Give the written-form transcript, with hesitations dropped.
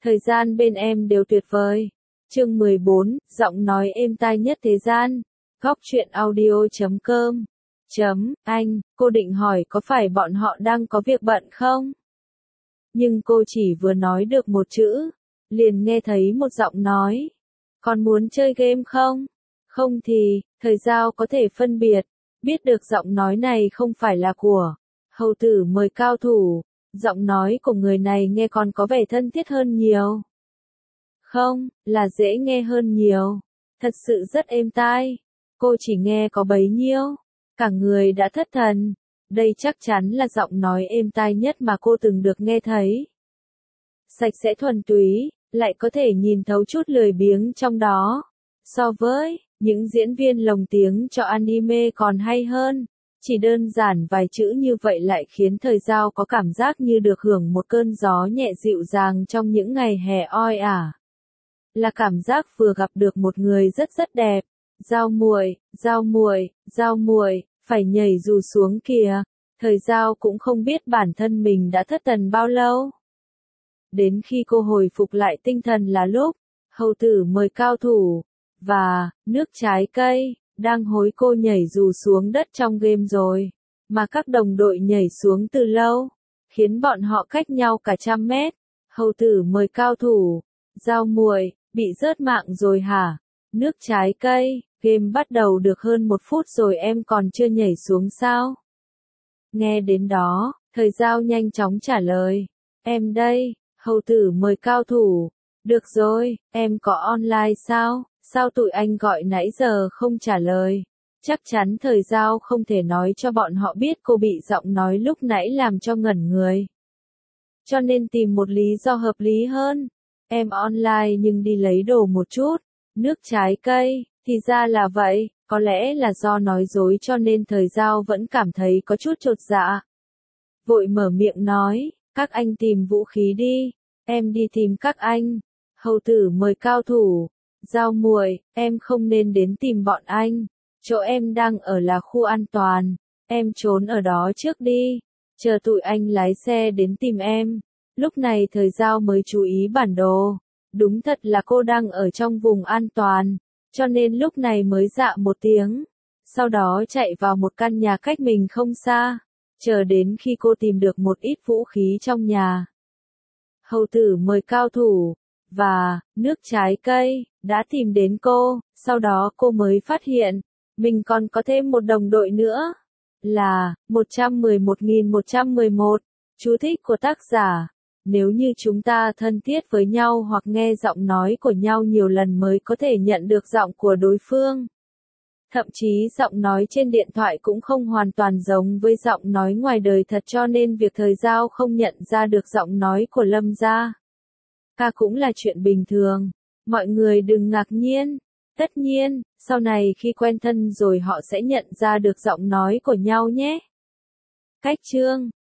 Thời gian bên em đều tuyệt vời. Chương 14, giọng nói êm tai nhất thế gian. Góc truyện audio.com. Anh, cô định hỏi có phải bọn họ đang có việc bận không? Nhưng cô chỉ vừa nói được một chữ, liền nghe thấy một giọng nói. Còn muốn chơi game không? Không thì, thời giao có thể phân biệt, biết được giọng nói này không phải là của hầu tử mời cao thủ. Giọng nói của người này nghe còn có vẻ thân thiết hơn nhiều. Không, là dễ nghe hơn nhiều. Thật sự rất êm tai. Cô chỉ nghe có bấy nhiêu. Cả người đã thất thần. Đây chắc chắn là giọng nói êm tai nhất mà cô từng được nghe thấy. Sạch sẽ thuần túy, lại có thể nhìn thấu chút lười biếng trong đó. So với những diễn viên lồng tiếng cho anime còn hay hơn. Chỉ đơn giản vài chữ như vậy lại khiến thời giao có cảm giác như được hưởng một cơn gió nhẹ dịu dàng trong những ngày hè oi ả. Là cảm giác vừa gặp được một người rất rất đẹp. Giao muội, giao muội, giao muội, phải nhảy dù xuống kìa. Thời giao cũng không biết bản thân mình đã thất thần bao lâu. Đến khi cô hồi phục lại tinh thần là lúc hầu tử mời cao thủ và nước trái cây đang hối cô nhảy dù xuống đất trong game rồi, mà các đồng đội nhảy xuống từ lâu, khiến bọn họ cách nhau cả 100 mét. Hầu tử mời cao thủ, giao muội, bị rớt mạng rồi hả? Nước trái cây, game bắt đầu được hơn 1 phút rồi em còn chưa nhảy xuống sao? Nghe đến đó, thời giao nhanh chóng trả lời, em đây. Hầu tử mời cao thủ, được rồi, em có online sao? Sao tụi anh gọi nãy giờ không trả lời? Chắc chắn thời giao không thể nói cho bọn họ biết cô bị giọng nói lúc nãy làm cho ngẩn người. Cho nên tìm một lý do hợp lý hơn. Em online nhưng đi lấy đồ một chút. Nước trái cây, thì ra là vậy, có lẽ là do nói dối cho nên thời giao vẫn cảm thấy có chút chột dạ. Vội mở miệng nói, các anh tìm vũ khí đi, em đi tìm các anh. Hầu tử mời cao thủ. Giao muội, em không nên đến tìm bọn anh. Chỗ em đang ở là khu an toàn. Em trốn ở đó trước đi. Chờ tụi anh lái xe đến tìm em. Lúc này thời giao mới chú ý bản đồ. Đúng thật là cô đang ở trong vùng an toàn. Cho nên lúc này mới dạ một tiếng. Sau đó chạy vào một căn nhà cách mình không xa. Chờ đến khi cô tìm được một ít vũ khí trong nhà. Hầu tử mời cao thủ và nước trái cây đã tìm đến cô, sau đó cô mới phát hiện mình còn có thêm một đồng đội nữa là 111.111. Chú thích của tác giả: nếu như chúng ta thân thiết với nhau hoặc nghe giọng nói của nhau nhiều lần mới có thể nhận được giọng của đối phương. Thậm chí giọng nói trên điện thoại cũng không hoàn toàn giống với giọng nói ngoài đời thật, cho nên việc thời giao không nhận ra được giọng nói của Lâm gia ca cũng là chuyện bình thường. Mọi người đừng ngạc nhiên. Tất nhiên, sau này khi quen thân rồi họ sẽ nhận ra được giọng nói của nhau nhé. Cách chương